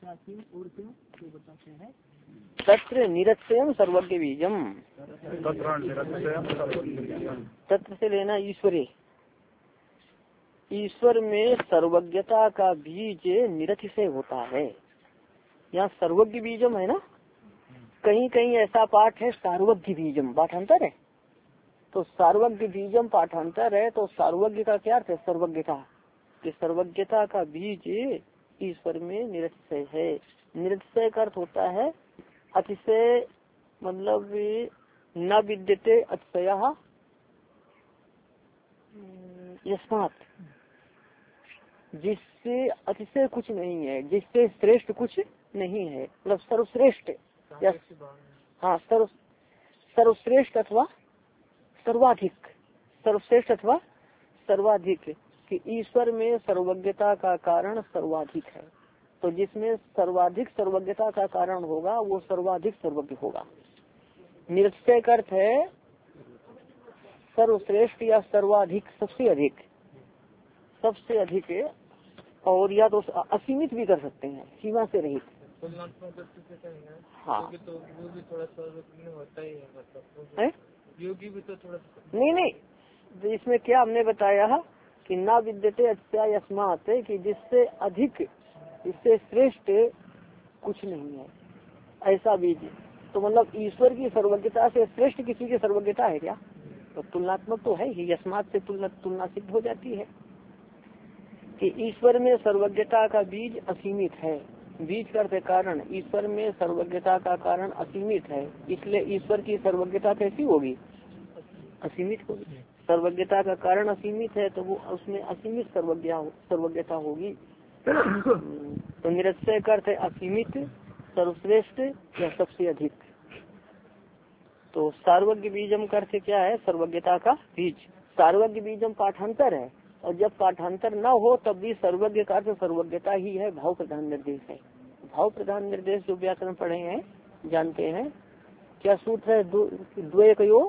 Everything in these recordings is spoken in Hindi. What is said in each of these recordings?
तत्र निरक्षयम सर्वज्ञ बीजम, तत्र से लेना ईश्वरे, ईश्वर में सर्वज्ञता का बीज निरतिशय होता है। यहाँ सर्वज्ञ बीजम है ना, कहीं कहीं ऐसा पाठ है सार्वज्ञ बीजम, पाठांतर है। तो सार्वज्ञ बीजम पाठांतर है, तो सार्वज्ञ का क्या अर्थ है? सर्वज्ञता, कि सर्वज्ञता का बीज ईश्वर में निरतिशय है। निरतिशय का अर्थ होता है अतिशय, मतलब न विद्यते अतिशय यस्मात्, जिससे अतिशय कुछ नहीं है, जिससे श्रेष्ठ कुछ नहीं है, मतलब सर्वश्रेष्ठ या हाँ सर्वश्रेष्ठ अथवा सर्वाधिक, सर्वश्रेष्ठ अथवा सर्वाधिक, कि ईश्वर में सर्वज्ञता का कारण सर्वाधिक है। तो जिसमें सर्वाधिक सर्वज्ञता का कारण होगा वो सर्वाधिक सर्वज्ञ होगा। निरतिशय का अर्थ है सर्वश्रेष्ठ या सर्वाधिक, सबसे अधिक, सबसे अधिक, और या तो असीमित भी कर सकते हैं, सीमा से रहित। हाँ तो वो भी थोड़ा होता ही है, योगी भी तो थोड़ा नहीं, तो इसमें क्या हमने बताया कि ना विद्यते अच्छा यस्मात्, कि जिससे अधिक, इससे श्रेष्ठ कुछ नहीं है, ऐसा बीज। तो मतलब ईश्वर की सर्वज्ञता से श्रेष्ठ किसी की सर्वज्ञता है क्या? तो तुलनात्मक तो है ही, यस्मात् से तुलना सिद्ध हो जाती है कि ईश्वर में सर्वज्ञता का बीज असीमित है। बीज करते कारण, ईश्वर में सर्वज्ञता का कारण असीमित है, इसलिए ईश्वर की सर्वज्ञता कैसी होगी? असीमित होगी। सर्वज्ञता का कारण असीमित है तो वो उसमें असीमित सर्वज्ञता होगी। तो निरतिशय का अर्थ है असीमित, सर्वश्रेष्ठ या सबसे अधिक। तो सार्वज्ञ बीजम का अर्थ क्या है? सर्वज्ञता का बीज। सार्वज्ञ बीजम पाठांतर है, और जब पाठांतर न हो तब भी सर्वज्ञ का अर्थ सर्वज्ञता ही है, भाव प्रधान निर्देश है। भाव प्रधान निर्देश जो व्याकरण पढ़े हैं जानते हैं, क्या सूत्र है? द्वयकयो,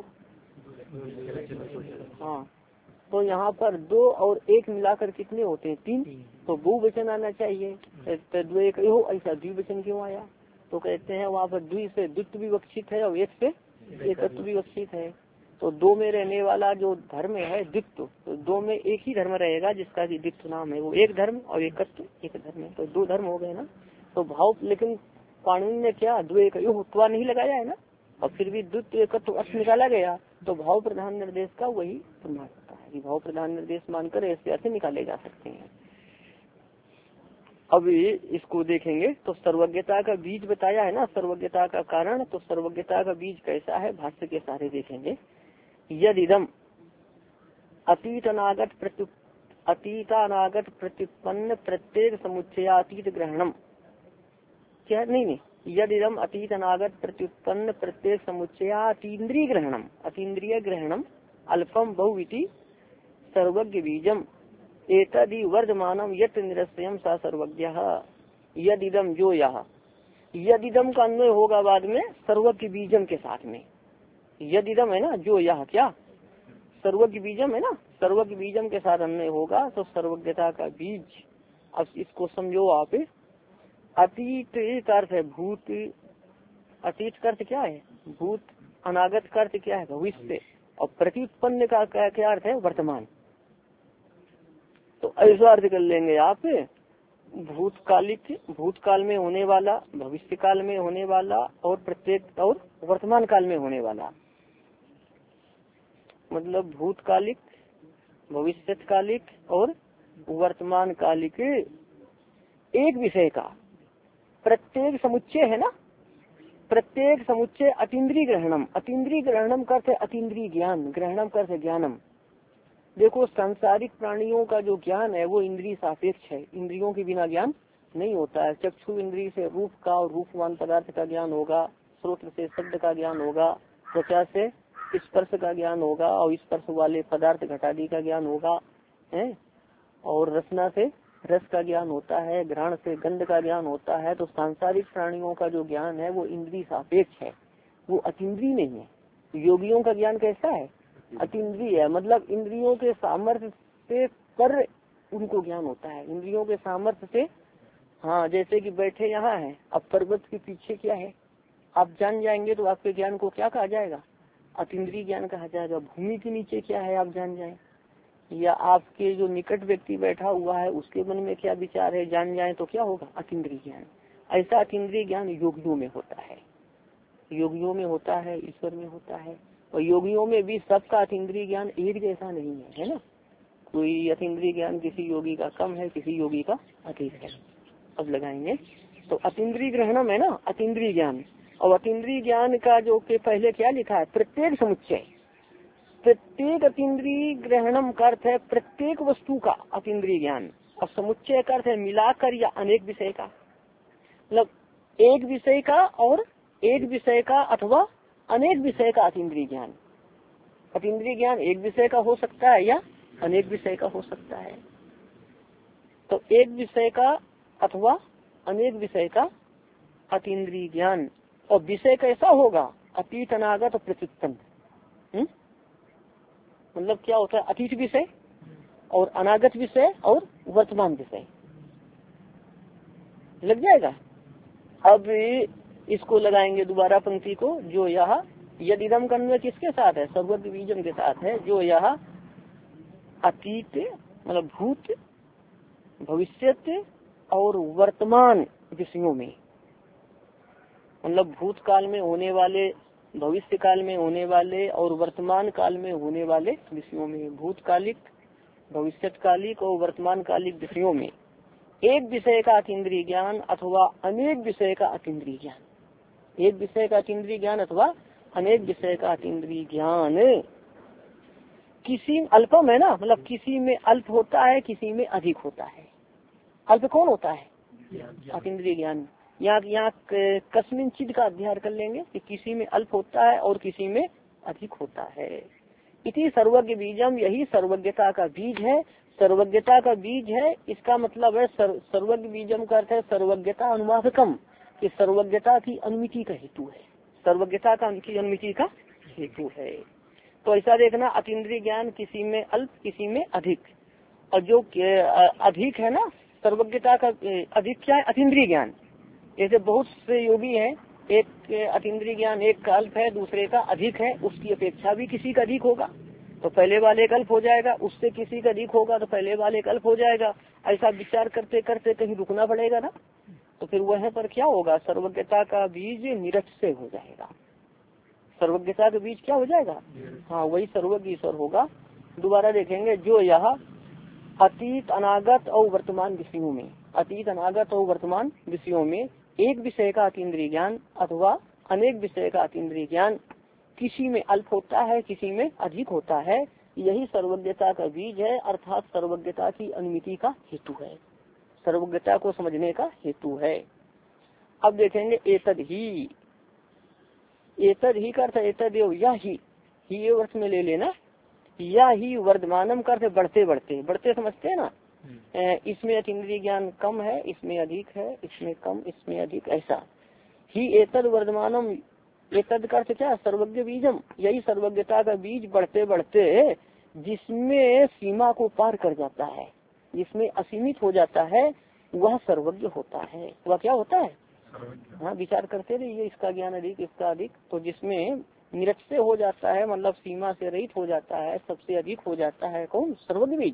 हाँ, तो यहाँ पर दो और एक मिलाकर कितने होते हैं? तीन। तो बहुवचन आना चाहिए, तो द्वयकयो ऐसा द्विवचन क्यों आया? तो कहते हैं वहाँ पर द्वि से द्वित्व विवक्षित है और एक से एकत्व विवक्षित है। तो दो में रहने वाला जो धर्म है द्वित्व, तो दो में एक ही धर्म रहेगा जिसका कि द्वित्व नाम है, वो एक धर्म, और एकत्व एक धर्म है, तो दो धर्म हो गए ना। तो भाव, लेकिन पाणिनि ने क्या द्वयकयो नहीं लगाया है ना, और फिर भी द्वित्व एकत्व अर्थ निकाला गया। तो भाव प्रधान निर्देश का वही प्रमाण होता है कि भाव प्रधान निर्देश मानकर ऐसे अर्थ निकाले जा सकते हैं। अब इसको देखेंगे तो सर्वज्ञता का बीज बताया है ना, सर्वज्ञता का कारण। तो सर्वज्ञता का बीज कैसा है भाष्य के सारे देखेंगे। यदिदम अतीतानागत प्रत्युत्पन्न प्रत्येक समुच्चयातीत ग्रहणम, क्या नहीं, यदिदम अतीत अनागत प्रत्युत्पन्न प्रत्येक समुच्चयातीन्द्रिय ग्रहणम, अतीन्द्रिय ग्रहणम अल्पम बहुविति सर्वज्ञ बीजम एतदि वर्धमानम यत निरस्यम सा सर्वज्ञः। यदिदम जो यह, यदिदम का अन्वय होगा बाद में सर्वज्ञ बीजम के साथ में। यदिदम है ना, जो यह क्या सर्वज्ञ बीजम है ना, सर्वज्ञ बीजम के साथ अन्वय होगा तो सर्वज्ञता का बीज। अब इसको समझो आप, अतीत का अर्थ है भूत, अतीत का अर्थ क्या है? भूत। अनागत का अर्थ क्या है? भविष्य। और प्रत्युत्पन्न का क्या अर्थ है? वर्तमान। तो ऐसा अर्थ कर लेंगे आप, भूतकालिक, भूतकाल में होने वाला, भविष्य काल में होने वाला, और प्रत्येक और वर्तमान काल में होने वाला। मतलब भूतकालिक, भविष्यकालिक और वर्तमान कालिक एक विषय का प्रत्येक समुच्चय है ना, प्रत्येक समुच्चय अतीन्द्रिय ग्रहणम, अतीन्द्रिय ग्रहणम करते अतीन्द्रिय ज्ञान, ग्रहणम करते ज्ञानम। देखो सांसारिक प्राणियों का जो ज्ञान है वो इंद्रिय सापेक्ष है, इंद्रियों के बिना ज्ञान नहीं होता है। चक्षु इंद्रिय से रूप का और रूपवान पदार्थ का ज्ञान होगा, श्रोत्र से शब्द का ज्ञान होगा, त्वचा से स्पर्श का ज्ञान होगा और स्पर्श वाले पदार्थ घटादि का ज्ञान होगा, है, और रसना से रस का ज्ञान होता है, घ्राण से गंध का ज्ञान होता है। तो सांसारिक प्राणियों का जो ज्ञान है वो इंद्रिय सापेक्ष है, वो अतीन्द्रिय नहीं है। योगियों का ज्ञान कैसा है? अतीन्द्रिय है, मतलब इंद्रियों के सामर्थ्य से पर उनको ज्ञान होता है, इंद्रियों के सामर्थ्य से हाँ, जैसे कि बैठे यहाँ है, अब पर्वत के पीछे क्या है आप जान जाएंगे तो आपके ज्ञान को क्या कहा जाएगा? अतीन्द्रिय ज्ञान कहा जाएगा। भूमि के नीचे क्या है आप जान जाएं, या आपके जो निकट व्यक्ति बैठा हुआ है उसके मन में क्या विचार है जान जाए तो क्या होगा? अतीन्द्रिय ज्ञान। ऐसा अतीन्द्रिय ज्ञान योगियों में होता है, योगियों में होता है, ईश्वर में होता है। और योगियों में भी सबका अतीन्द्रिय ज्ञान एक जैसा नहीं है, है ना। कोई अतीन्द्रिय ज्ञान किसी योगी का कम है, किसी योगी का अधिक है। अब लगाएंगे तो अतीन्द्रिय ग्रहणम है ना, अतीन्द्रिय ज्ञान। और अतीन्द्रिय ज्ञान का जो के पहले क्या लिखा है? प्रत्येक समुच्चय। प्रत्येक अतीन्द्रिय ग्रहणम का अर्थ है प्रत्येक वस्तु का अतीन्द्रिय ज्ञान, और समुच्चय का अर्थ है मिलाकर या अनेक विषय का। मतलब एक विषय का और एक विषय का अथवा अनेक विषय का अतीन्द्रिय ज्ञान। अतीन्द्रिय ज्ञान एक विषय का हो सकता है या अनेक विषय का हो सकता है। तो एक विषय का अथवा अनेक विषय का अतीन्द्रिय ज्ञान। और विषय कैसा होगा? अतीत, अनागत और प्रत्युत्पन्न। मतलब क्या होता है? अतीत विषय और अनागत विषय और वर्तमान विषय। लग जाएगा। अब इसको लगाएंगे दोबारा पंक्ति को। जो यह यदिदम कन्वय किसके साथ है? सर्वज्ञ बीजम के साथ है। जो यह अतीत मतलब भूत, भविष्यत और वर्तमान विषयों में, मतलब भूत काल में होने वाले, भविष्य काल में होने वाले और वर्तमान काल में होने वाले विषयों में, भूतकालिक, भविष्यकालिक और वर्तमान कालिक विषयों में एक विषय का अतीन्द्रिय ज्ञान अथवा अनेक विषय का अतीन्द्रिय ज्ञान। एक विषय का अतीन्द्रिय ज्ञान अथवा अनेक विषय का अतीन्द्रिय ज्ञान। किसी अल्पम है ना, मतलब किसी में अल्प होता है, किसी में अधिक होता है। अल्प कौन होता है? अतीन्द्रिय ज्ञान। यहाँ कस्मिन चिद का अध्ययन कर लेंगे कि किसी में अल्प होता है और किसी में अधिक होता है। इति सर्वज्ञ बीजम, यही सर्वज्ञता का बीज है। सर्वज्ञता का बीज है, इसका मतलब है सर्वज्ञ बीजम का अर्थ है सर्वज्ञता अनुवादकम, कि सर्वज्ञता की अनुमिति का हेतु है। सर्वज्ञता का अनुमिति का हेतु है। तो ऐसा देखना, अतीन्द्रिय ज्ञान किसी में अल्प किसी में अधिक। और जो अधिक है ना सर्वज्ञता का अधिक क्या है? अतीन्द्रिय ज्ञान। जैसे बहुत से योगी हैं, एक अतीन्द्रिय ज्ञान एक का अल्प है, दूसरे का अधिक है, उसकी अपेक्षा भी किसी का अधिक होगा तो पहले वाले का अल्प हो जाएगा, उससे किसी का अधिक होगा तो पहले वाले का अल्प हो जाएगा। ऐसा विचार करते करते कहीं रुकना पड़ेगा ना, तो फिर वह पर क्या होगा? सर्वज्ञता का बीज निरक्षय हो जाएगा। सर्वज्ञता का बीज क्या हो जाएगा? हाँ, वही सर्वज्ञ ईश्वर होगा। दोबारा देखेंगे। जो यह अतीत, अनागत और वर्तमान विषयों में, अतीत, अनागत और वर्तमान विषयों में एक विषय का अतीन्द्रिय ज्ञान अथवा अनेक विषय का अतीन्द्रिय ज्ञान, किसी में अल्प होता है किसी में अधिक होता है, यही सर्वज्ञता का बीज है, अर्थात सर्वज्ञता की अनुमिति का हेतु है, सर्वज्ञता को समझने का हेतु है। अब देखेंगे एतद ही, एतद ही का अर्थ एतद या ही अर्थ में ले लेना। या ही वर्धमानम का अर्थ बढ़ते बढ़ते, बढ़ते समझते हैं ना। इसमें अतीन्द्रिय ज्ञान कम है, इसमें अधिक है, इसमें कम, इसमें अधिक, ऐसा ही एतद वर्धमानम। एतद का अर्थ क्या? सर्वज्ञ बीजम, यही सर्वज्ञता का बीज बढ़ते बढ़ते जिसमें सीमा को पार कर जाता है, जिसमें असीमित हो जाता है, वह सर्वज्ञ होता है। वह क्या होता है? हाँ, विचार करते रहिए, इसका ज्ञान अधिक, इसका अधिक। तो जिसमें निरक्षय हो जाता है, मतलब सीमा से रहित हो जाता है, सबसे अधिक हो जाता है, कौन? सर्वज्ञ बीज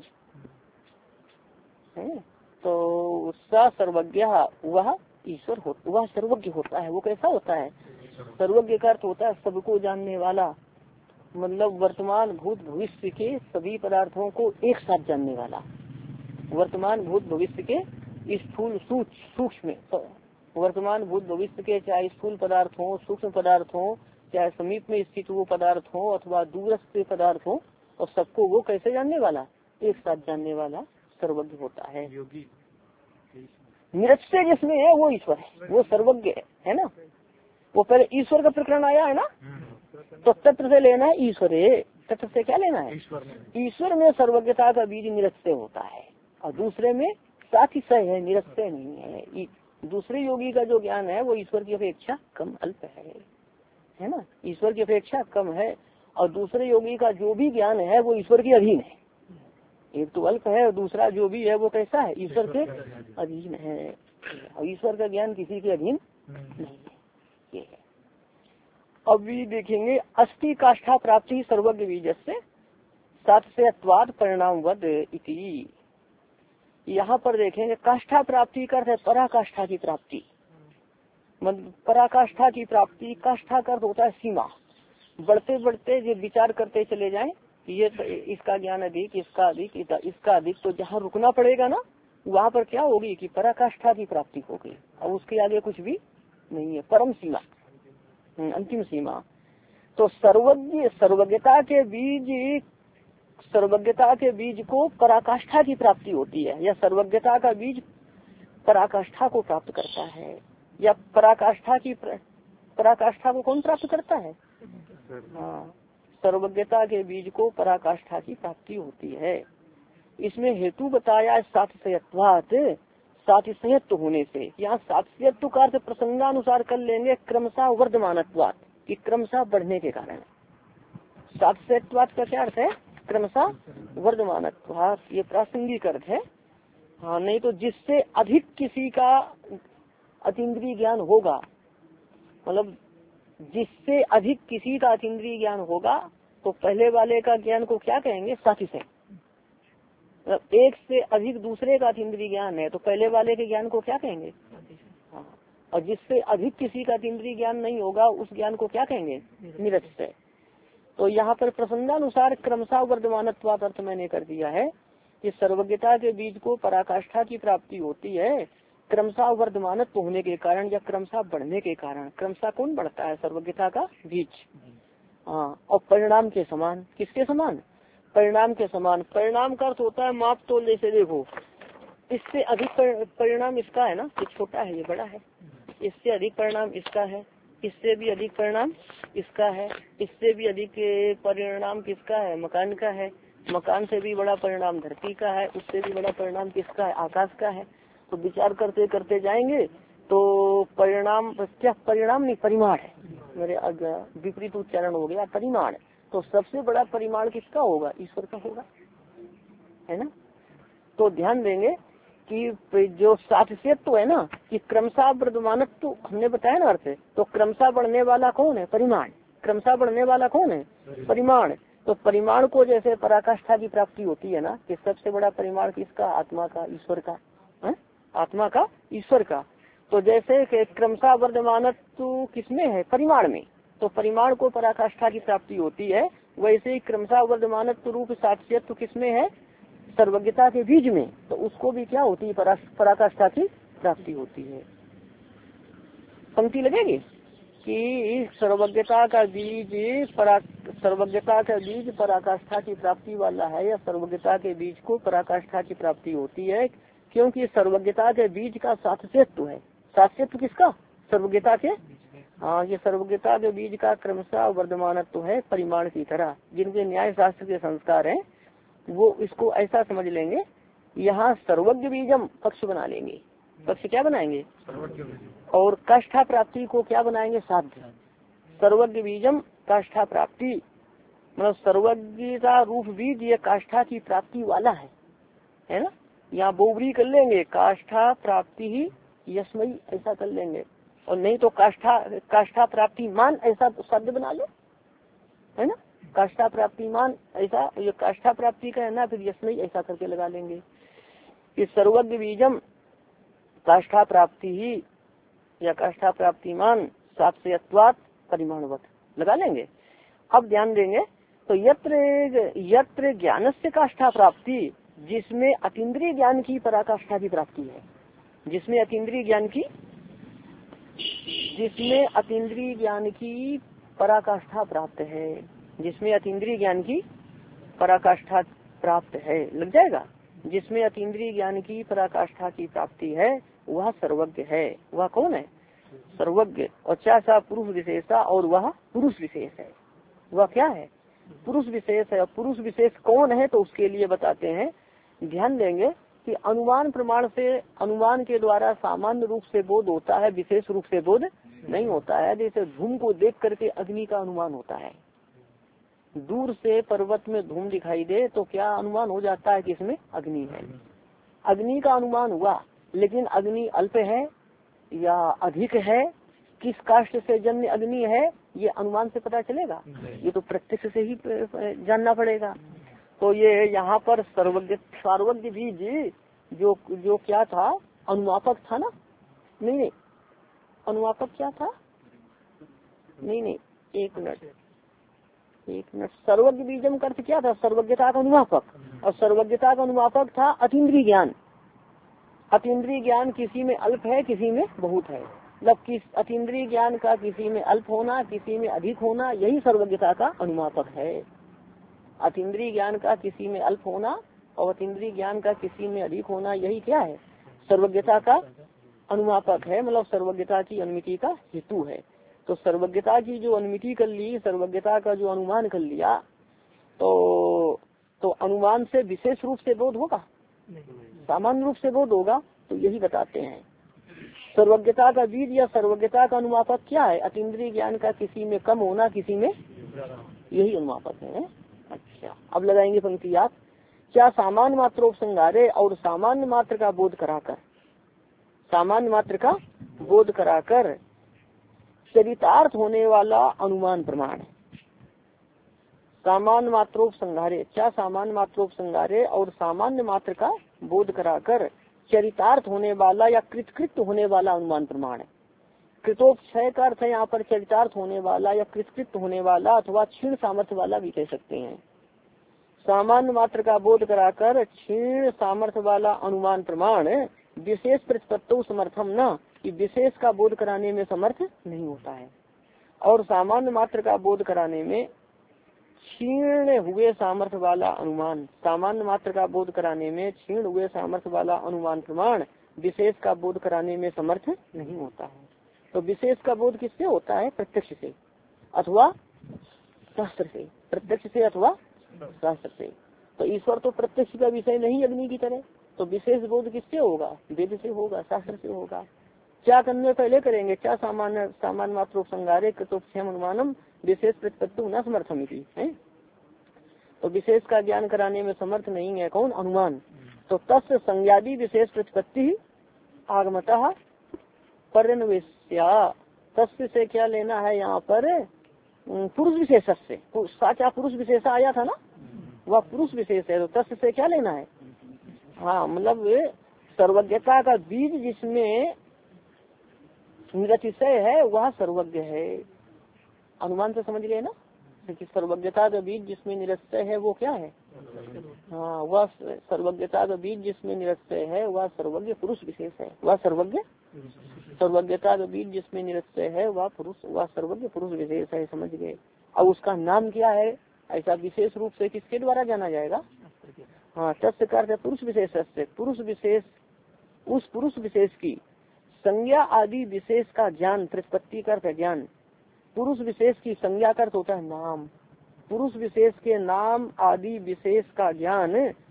है। तो स सर्वज्ञ, वह ईश्वर होता, वह सर्वज्ञ होता है। वो कैसा होता है? सर्वज्ञ का अर्थ होता है सबको जानने वाला, मतलब वर्तमान भूत भविष्य के सभी पदार्थों को एक साथ जानने वाला। वर्तमान भूत भविष्य के स्थूल सूक्ष्म, वर्तमान भूत भविष्य के चाहे स्थूल पदार्थ हो, सूक्ष्म पदार्थ हो, चाहे समीप में स्थित वो पदार्थ हो अथवा दूरस्थ पदार्थ हो, और सबको वो कैसे जानने वाला? एक साथ जानने वाला सर्वज्ञ होता है। निरक्षय जिसमें है वो ईश्वर है, वो सर्वज्ञ है ना। वो पहले ईश्वर का प्रकरण आया है ना, तो तत्व से लेना है ईश्वर है, तत्व से क्या लेना है? ईश्वर में सर्वज्ञता का बीज निरक्षय होता है, और दूसरे में सातिशय है, निरक्षय नहीं है। दूसरे योगी का जो ज्ञान है वो ईश्वर की अपेक्षा कम अल्प है ना, ईश्वर की अपेक्षा कम है। और दूसरे योगी का जो भी ज्ञान है वो ईश्वर के अधीन है। एक तो अल्प है और दूसरा जो भी है वो कैसा है? ईश्वर के अधीन है। और ईश्वर का ज्ञान किसी के अधीन नहीं है। ये है। अभी देखेंगे अस्थि काष्ठा प्राप्ति सर्वज्ञ बीज से सात से अत्वाद परिणाम वद इति। यहाँ पर देखेंगे काष्ठा प्राप्ति का अर्थ है पराकाष्ठा की प्राप्ति। मतलब पराकाष्ठा की प्राप्ति, काष्ठा का अर्थ होता है सीमा। बढ़ते बढ़ते जो विचार करते चले जाएं, ये इसका ज्ञान अधिक, इसका अधिक, इसका अधिक, तो जहाँ रुकना पड़ेगा ना वहाँ पर क्या होगी कि पराकाष्ठा की प्राप्ति होगी। और उसके आगे कुछ भी नहीं है, परम सीमा, अंतिम सीमा। तो सर्वज्ञता के बीज को पराकाष्ठा की प्राप्ति होती है, या सर्वज्ञता का बीज पराकाष्ठा को प्राप्त करता है, या पराकाष्ठा को कौन प्राप्त करता है? हाँ, सर्वज्ञता के बीज को पराकाष्ठा की प्राप्ति होती है। इसमें हेतु बताया सातिशयत्वात्, सातिशयत्व होने से। यहाँ सातिशयत्व का अर्थ प्रसंगानुसार कर लेंगे क्रमशः वर्धमानत्वात्, कि क्रमशः बढ़ने के कारण। सातिशयत्वात् का क्या अर्थ है? क्रमशः वर्धमानत्वात्, ये प्रासंगिक अर्थ है। हाँ, नहीं तो जिससे अधिक किसी का अतीन्द्रिय ज्ञान होगा, मतलब जिससे अधिक किसी का अतीन्द्रिय ज्ञान होगा, तो पहले वाले का ज्ञान को क्या कहेंगे? सातिशय। मतलब एक से अधिक दूसरे का अतीन्द्रिय ज्ञान है तो पहले वाले के ज्ञान को क्या कहेंगे? हाँ। और जिससे अधिक किसी का अतीन्द्रिय ज्ञान नहीं होगा उस ज्ञान को क्या कहेंगे? निरतिशय। तो यहाँ पर प्रसंगानुसार क्रमशः वर्धमानत्वात् अर्थ मैंने कर दिया है कि सर्वज्ञता के बीज को पराकाष्ठा की प्राप्ति होती है क्रमशः वर्धमानत्व होने के कारण, या क्रमशः बढ़ने के कारण। क्रमशः कौन बढ़ता है? सर्वज्ञता का बीज। हाँ, और परिणाम के समान। किसके समान? परिणाम के समान। परिणाम का अर्थ होता है माप तोल। जैसे देखो, इससे अधिक परिणाम इसका है ना, ये छोटा है, ये बड़ा है। इससे अधिक परिणाम इसका है, इससे भी अधिक परिणाम इसका है, इससे भी अधिक परिणाम किसका है? मकान का है। मकान से भी बड़ा परिणाम धरती का है, उससे भी बड़ा परिणाम किसका है? आकाश का है। तो विचार करते करते जाएंगे तो परिणाम, क्या परिणाम नहीं, परिमाण है। मेरे विपरीत उच्चारण हो गया, परिमाण। तो सबसे बड़ा परिमाण किसका होगा? ईश्वर का होगा, है ना। तो ध्यान देंगे कि जो सातिशयत्व है ना, कि क्रमशः वर्धमानत्व हमने बताया ना अर्थ। तो क्रमशः बढ़ने वाला कौन है? परिमाण। क्रमशः बढ़ने वाला कौन है? परिमाण। तो परिमाण को जैसे पराकाष्ठा की प्राप्ति होती है ना, कि सबसे बड़ा परिमाण किसका? आत्मा का, ईश्वर का, है? आत्मा का, ईश्वर का। तो जैसे क्रमशः वर्धमानत्व किसमें है? परिमाण में। तो परिमाण को पराकाष्ठा की प्राप्ति होती है, वैसे ही क्रमशः वर्धमानत्व रूप सातिशयत्व किसमें है? सर्वज्ञता के बीज में। तो उसको भी क्या होती है? पराकाष्ठा की प्राप्ति होती है। पंक्ति लगेगी कि सर्वज्ञता का बीज पराकाष्ठा की प्राप्ति वाला है, या सर्वज्ञता के बीज को पराकाष्ठा की प्राप्ति होती है, क्योंकि सर्वज्ञता के बीज का सातिशयत्व है। सातिशयत्व किसका? सर्वज्ञता के। हाँ, ये सर्वज्ञता के बीज का क्रमशः वर्धमानत्व है परिमाण की तरह। जिनके न्याय शास्त्र के संस्कार हैं वो इसको ऐसा समझ लेंगे। यहाँ सर्वज्ञ बीजम पक्ष बना लेंगे। पक्ष क्या बनाएंगे? और काष्ठा प्राप्ति को क्या बनाएंगे? साध्य। सर्वज्ञ बीजम काष्ठा प्राप्ति, मतलब सर्वज्ञता रूप बीज ये काष्ठा की प्राप्ति वाला है ना। यहाँ बोबरी कर लेंगे, काष्ठा प्राप्ति ही यस्मई ऐसा कर लेंगे, और नहीं तो काष्ठा प्राप्ति मान ऐसा शब्द बना लो, है ना। काष्ठा प्राप्ति मान ऐसा, ये काष्ठा प्राप्ति का है ना, फिर यस्मई ऐसा करके लगा लेंगे कि सर्वज्ञ बीजम काष्ठा प्राप्ति ही, या काष्ठा प्राप्ति मान सातिशयत्वात् परिमाणवत लगा लेंगे। अब ध्यान देंगे तो यत्र ज्ञान से काष्ठा प्राप्ति, जिसमें अतीन्द्रिय ज्ञान की पराकाष्ठा की प्राप्ति है, जिसमें अतीन्द्रिय ज्ञान की पराकाष्ठा प्राप्त है, जिसमें अतीन्द्रिय ज्ञान की पराकाष्ठा प्राप्त है, लग जाएगा। जिसमें अतीन्द्रिय ज्ञान की पराकाष्ठा की प्राप्ति है वह सर्वज्ञ है। वह कौन है? सर्वज्ञ। और चाचा पुरुष विशेषा, और वह पुरुष विशेष है। वह क्या है? पुरुष विशेष है। और पुरुष विशेष कौन है तो उसके लिए बताते हैं। ध्यान देंगे कि अनुमान प्रमाण से, अनुमान के द्वारा सामान्य रूप से बोध होता है, विशेष रूप से बोध नहीं होता है। जैसे धूम को देख करके अग्नि का अनुमान होता है। दूर से पर्वत में धूम दिखाई दे तो क्या अनुमान हो जाता है कि इसमें अग्नि है। अग्नि का अनुमान हुआ, लेकिन अग्नि अल्प है या अधिक है, किस काष्ठ से जन्य अग्नि है, ये अनुमान से पता चलेगा? ये तो प्रत्यक्ष से ही जानना पड़ेगा। तो ये यहाँ पर सर्वज्ञ बीज जो क्या था, अनुमापक था ना? नहीं, अनुमापक क्या था? नहीं, एक मिनट। सर्वज्ञ बीजम का अर्थ क्या था? सर्वज्ञता का अनुमापक। और सर्वज्ञता का अनुमापक था अतीन्द्रिय ज्ञान। अतीन्द्रिय ज्ञान किसी में अल्प है, किसी में बहुत है। मतलब किस अतीन्द्रिय ज्ञान का किसी में अल्प होना, किसी में अधिक होना, यही सर्वज्ञता का अनुमापक है। अतीन्द्रिय ज्ञान का किसी में अल्प होना और अतीन्द्रिय ज्ञान का किसी में अधिक होना, यही क्या है? सर्वज्ञता का अनुमापक है। मतलब सर्वज्ञता की अनुमिति का हेतु है। तो सर्वज्ञता की जो अनुमिति कर ली, सर्वज्ञता का जो अनुमान कर लिया, तो अनुमान से विशेष रूप से बोध होगा, सामान्य रूप से बोध होगा। तो यही बताते हैं सर्वज्ञता का बीज या सर्वज्ञता का अनुमापक क्या है? अतीन्द्रिय ज्ञान का किसी में कम होना, किसी में, यही अनुमापक है। अच्छा, अब लगाएंगे पंक्ति आप। क्या सामान्य मात्रोपसंहारे और सामान्य मात्र का बोध कराकर, सामान्य मात्र का बोध कराकर चरितार्थ होने वाला अनुमान प्रमाण। सामान्य मात्रोपसंहारे, क्या सामान्य मात्रोपसंहारे और सामान्य मात्र का बोध कराकर चरितार्थ होने वाला या कृतकृत होने वाला अनुमान प्रमाण है। कृतोपक्षय का अर्थ है यहाँ पर चरितार्थ होने वाला या कृतकृत होने वाला अथवा क्षीण सामर्थ्य वाला भी कह सकते हैं। सामान्य मात्र का बोध कराकर क्षीण सामर्थ्य वाला अनुमान प्रमाण विशेष प्रतिपत्तो समर्थम न, कि विशेष का बोध कराने में समर्थ नहीं होता है। और सामान्य मात्र का बोध कराने में क्षीण हुए सामर्थ्य वाला अनुमान, सामान्य मात्र का बोध कराने में क्षीण हुए सामर्थ्य वाला अनुमान प्रमाण विशेष का बोध कराने में समर्थ नहीं होता है। तो विशेष का बोध किससे होता है? प्रत्यक्ष से अथवा शास्त्र से, प्रत्यक्ष से अथवा शास्त्र से। तो ईश्वर तो प्रत्यक्ष का विषय नहीं अग्नि की तरह, तो विशेष बोध किससे होगा? वेद से होगा, शास्त्र से होगा। क्या करने पहले करेंगे? क्या सामान्य मात्रोपसंहारे कृतोपक्षयम अनुमानम विशेष प्रतिपत्ति न समर्थम है। तो विशेष का ज्ञान कराने में समर्थ नहीं है कौन? अनुमान। तो तस्य संज्ञादि विशेष प्रतिपत्ति आगमतः पर्यन्वेष्या। तस्य से क्या लेना है यहाँ पर? पुरुष विशेष से। साचा पुरुष विशेष आया था ना, वह पुरुष विशेष है। तो तस्य से क्या लेना है? हाँ, मतलब सर्वज्ञता का बीज जिसमें निरतिशय है वह सर्वज्ञ है। अनुमान से समझ गए ना कि सर्वज्ञता का बीज जिसमें निरतिशय है वो क्या है? हाँ, वह सर्वज्ञता का बीज जिसमें निरतिशय है वह सर्वज्ञ पुरुष विशेष है। वह सर्वज्ञ, सर्वज्ञता का बीज जिसमें निरतिशय है वह सर्वज्ञ पुरुष विशेष है। समझ गए? अब उसका नाम क्या है? ऐसा विशेष रूप से किसके द्वारा जाना जाएगा? हाँ, तस्य का अर्थ है पुरुष विशेष से। पुरुष विशेष, उस पुरुष विशेष की संज्ञा आदि विशेष का ज्ञान, प्रतिपत्ति का अर्थ है ज्ञान। पुरुष विशेष की संज्ञा का अर्थ होता है नाम। पुरुष विशेष के नाम आदि विशेष का ज्ञान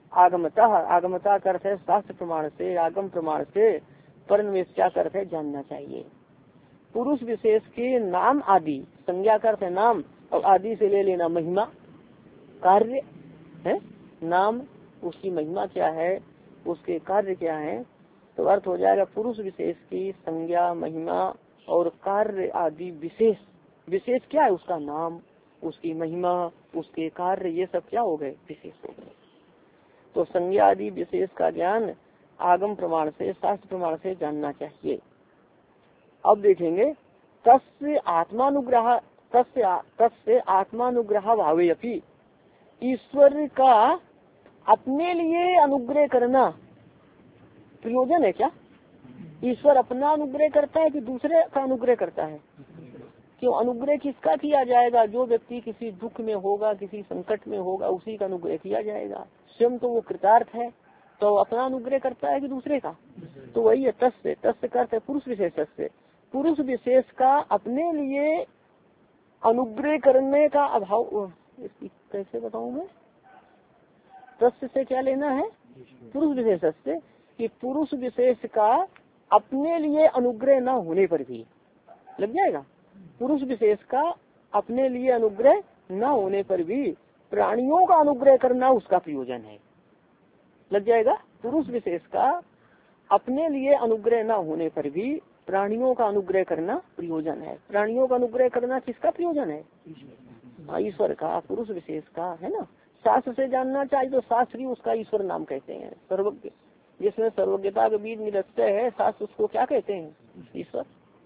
आगमता का अर्थ है शास्त्र प्रमाण से, आगम प्रमाण से, परन्वेष्या का अर्थ है जानना चाहिए। पुरुष विशेष के नाम आदि, संज्ञा का अर्थ है नाम और आदि से ले लेना महिमा, कार्य है। नाम उसकी महिमा क्या है, उसके कार्य क्या है। तो अर्थ हो जाएगा पुरुष विशेष की संज्ञा, महिमा और कार्य आदि विशेष। विशेष क्या है? उसका नाम, उसकी महिमा, उसके कार्य, ये सब क्या हो गए? विशेष हो गए। तो संज्ञा आदि विशेष का ज्ञान आगम प्रमाण से, शास्त्र प्रमाण से जानना चाहिए। अब देखेंगे तस्य आत्मानुग्रह भावे अपि, ईश्वर का अपने लिए अनुग्रह करना प्रयोजन है क्या? ईश्वर अपना अनुग्रह करता है कि दूसरे का अनुग्रह करता है? क्यों अनुग्रह किसका किया जाएगा? जो व्यक्ति किसी दुख में होगा, किसी संकट में होगा, उसी का अनुग्रह किया जाएगा। स्वयं तो वो कृतार्थ है, तो अपना अनुग्रह करता है कि दूसरे का? तो वही है तस्य का अर्थ है पुरुष विशेष से। पुरुष विशेष का अपने लिए अनुग्रह करने का अभाव, इसकी कैसे बताऊं मैं? तस्य से क्या लेना है? पुरुष विशेष से, कि पुरुष विशेष का अपने लिए अनुग्रह न होने पर भी लग जाएगा। पुरुष विशेष का अपने लिए अनुग्रह न होने पर भी प्राणियों का अनुग्रह करना उसका प्रयोजन है। लग जाएगा। पुरुष विशेष का अपने लिए अनुग्रह न होने पर भी प्राणियों का अनुग्रह करना प्रयोजन है। प्राणियों का अनुग्रह करना किसका प्रयोजन है? ईश्वर का, पुरुष विशेष का, है ना। शास्त्र से जानना चाहिए तो शास्त्री उसका ईश्वर नाम कहते हैं, सर्वज्ञ। जिसमें सर्वज्ञता के बीच निरस्ते है, शास्त्र उसको क्या कहते हैं? ईश्वर।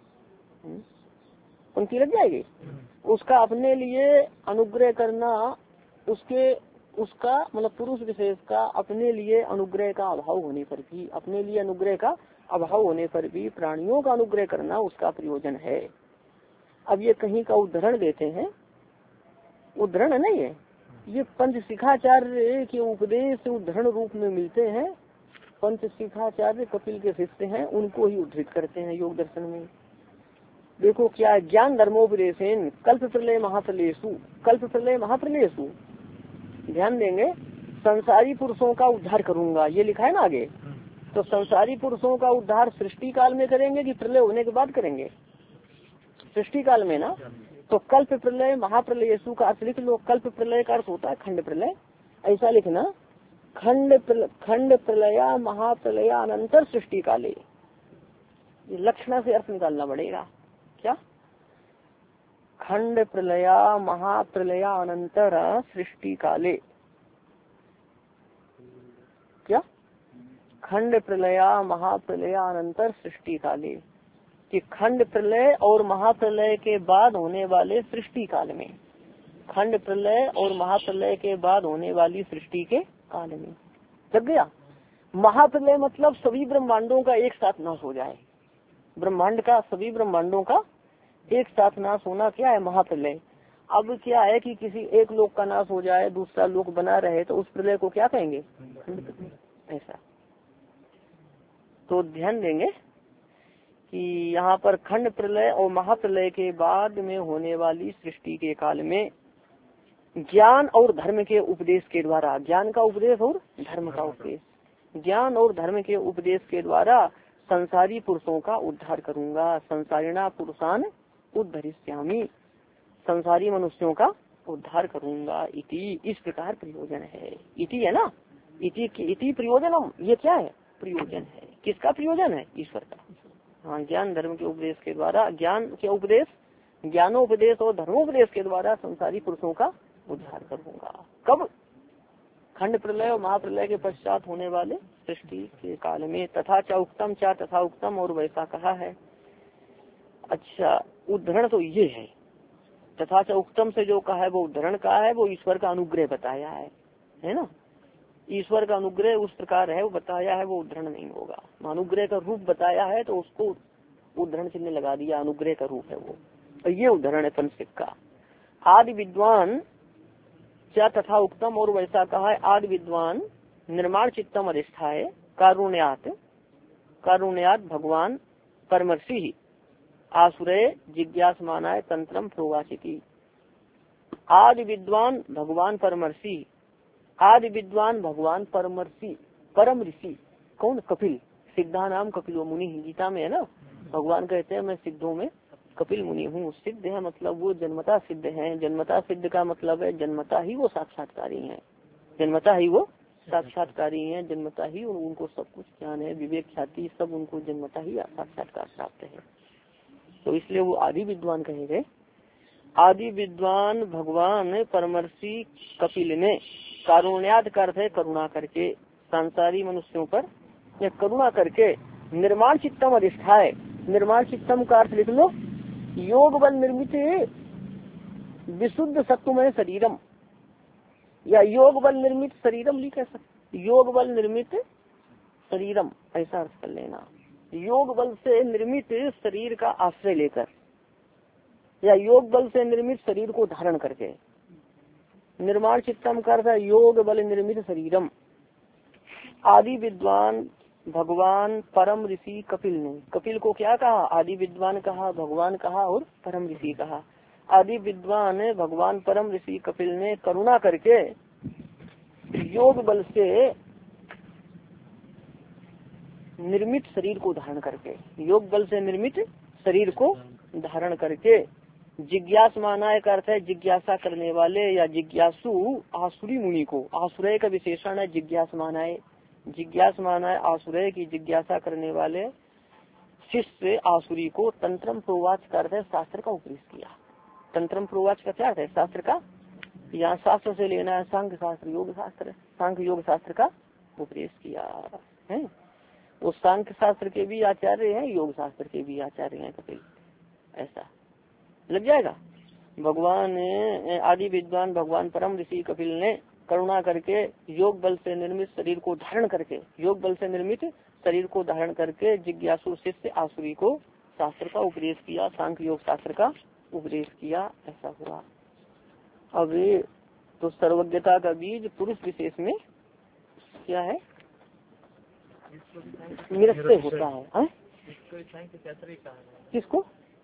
पंक्ति लग जाएगी। उसका अपने लिए अनुग्रह करना, उसका मतलब पुरुष विशेष का अपने लिए अनुग्रह का अभाव होने पर भी, अपने लिए अनुग्रह का अभाव होने पर भी प्राणियों का अनुग्रह करना उसका प्रयोजन है। अब ये कहीं का उदाहरण देते हैं, उदाहरण नहीं है ये, पंचशिखाचार्य के उपदेश उदाहरण रूप में मिलते हैं। पंचशिखाचार्य कपिल के शिष्य हैं, उनको ही उद्धृत करते हैं योग दर्शन में। देखो क्या, ज्ञान धर्मोपदेशेन कल्प प्रलय महाप्रलयसु, कल्प प्रलय महाप्रलयसु, ध्यान देंगे, संसारी पुरुषों का उद्धार करूंगा, ये लिखा है ना आगे। तो संसारी पुरुषों का उद्धार सृष्टि काल में करेंगे कि प्रलय होने के बाद करेंगे? सृष्टि काल में ना। तो कल्प प्रलय महाप्रलयसु का अर्थ लिख लो। कल्प प्रलय का अर्थ होता है खंड प्रलय, ऐसा लिखना। खंड प्रलया महाप्रलया अनंतर सृष्टि काले, ये लक्षणा से अर्थ निकालना पड़ेगा। क्या? खंड प्रलया महाप्रलया अनंतर सृष्टि काले, क्या? खंड प्रलया महाप्रलया अनंतर सृष्टि काले, कि खंड प्रलय और महाप्रलय के बाद होने वाले सृष्टि काल में, खंड प्रलय और महाप्रलय के बाद होने वाली सृष्टि के काल में। लग गया? महाप्रलय मतलब सभी ब्रह्मांडों का एक साथ नाश हो जाए, ब्रह्मांड का, सभी ब्रह्मांडों का एक साथ नाश होना क्या है? महाप्रलय। अब क्या है कि किसी एक लोक का नाश हो जाए, दूसरा लोक बना रहे, तो उस प्रलय को क्या कहेंगे? ऐसा। तो ध्यान देंगे कि यहाँ पर खंड प्रलय और महाप्रलय के बाद में होने वाली सृष्टि के काल में ज्ञान और धर्म के उपदेश के द्वारा, ज्ञान का उपदेश और धर्म का उपदेश, ज्ञान और धर्म के उपदेश के द्वारा संसारी पुरुषों का उद्धार करूंगा। संसारिणा पुरुषान उद्धरिष्यामि, संसारी मनुष्यों का उद्धार करूंगा। इति, इस प्रकार प्रयोजन है। इति है ना, इति प्रयोजनम, ये क्या है? प्रयोजन है। किसका प्रयोजन है? ईश्वर का। हाँ, ज्ञान धर्म के उपदेश के द्वारा, ज्ञान के उपदेश, ज्ञानोपदेश और धर्मोपदेश के द्वारा संसारी पुरुषों का उद्धार करूंगा। कब? खंड प्रलय और महाप्रलय के पश्चात होने वाले सृष्टि के काल में। तथा च उक्तम, चा तथा उक्तम, और वैसा कहा है। अच्छा, उदाहरण तो ये है, तथा च उक्तम से जो कहा है वो उदाहरण कहा है, वो ईश्वर का अनुग्रह बताया है ना। ईश्वर का अनुग्रह उस प्रकार है, वो बताया है, वो उदाहरण नहीं होगा। अनुग्रह का रूप बताया है तो उसको उदाहरण चिन्ह लगा दिया, अनुग्रह का रूप है वो। तो ये उदाहरण है पंचशिख का। आदि विद्वान क्या तथा उत्तम, और वैसा कहा है। आदि विद्वान निर्माण चित्तम अधिष्ठाय कारुण्यात, कारुण्यात भगवान परमर्षि आसुरे जिज्ञासमानाय तंत्रम प्रोवाचिति। आदि विद्वान भगवान परमर्षि, आदि विद्वान भगवान परमर्षि, परम ऋषि कौन? कपिल। सिद्धा नाम कपिलो मुनि, गीता में है ना। भगवान कहते हैं मैं सिद्धों में कपिल मुनि हूँ। सिद्ध है मतलब वो जन्मता सिद्ध है। जन्मता सिद्ध का मतलब है जन्मता ही वो साक्षात्कारी हैं, जन्मता ही वो साक्षात्कारी हैं, जन्मता ही उनको सब कुछ ज्ञान है, विवेक ख्याति सब उनको जन्मता ही साक्षात्कार प्राप्त है। तो इसलिए वो आदि विद्वान कहे गए। आदि विद्वान भगवान परमर्षि कपिल ने कारुण्याद का अर्थ है करुणा करके, संसारी मनुष्यों पर या करुणा करके निर्माण चित्तम अधिष्ठाय। निर्माण चित्तम का अर्थ लिख लो, योग बल निर्मित विशुद्ध सत्वमय शरीरम, या योग बल निर्मित शरीरम लिख सकते, योग बल निर्मित शरीरम ऐसा अर्थ कर लेना। योग बल से निर्मित शरीर का आश्रय लेकर, या योग बल से निर्मित शरीर को धारण करके। निर्माण चित्तम का अर्थ है योग बल निर्मित शरीरम। आदि विद्वान भगवान परम ऋषि कपिल ने, कपिल को क्या कहा? आदि विद्वान कहा, भगवान कहा और परम ऋषि कहा। आदि विद्वान भगवान परम ऋषि कपिल ने करुणा करके योग बल से निर्मित शरीर को धारण करके, योग बल से निर्मित शरीर को धारण करके जिज्ञासमानाय का अर्थ है जिज्ञासा करने वाले या जिज्ञासु आसुरी मुनि को। आसुरय का विशेषण है जिज्ञासमानाय, जिज्ञास माना है आसुरय की जिज्ञासा करने वाले शिष्य आसुरी को तंत्रम प्रोवाच करते शास्त्र का उपदेश किया। तंत्रम प्रोवाच का क्या है? शास्त्र का। यहाँ शास्त्र से लेना है सांख्य शास्त्र, योग शास्त्र, सांख्य योग शास्त्र का उपदेश किया है। वो सांख्य शास्त्र के भी आचार्य हैं, योग शास्त्र के भी आचार्य हैं कपिल। ऐसा लग जाएगा। भगवान आदि विद्वान भगवान परम ऋषि कपिल ने करुणा करके योग बल से निर्मित शरीर को धारण करके, योग बल से निर्मित शरीर को धारण करके जिज्ञासु शिष्य आसुरी को शास्त्र का उपदेश किया, सांख्य योग शास्त्र का उपदेश किया। ऐसा हुआ। अब तो सर्वज्ञता का बीज पुरुष विशेष में क्या है? निरस्त होता है। किसको?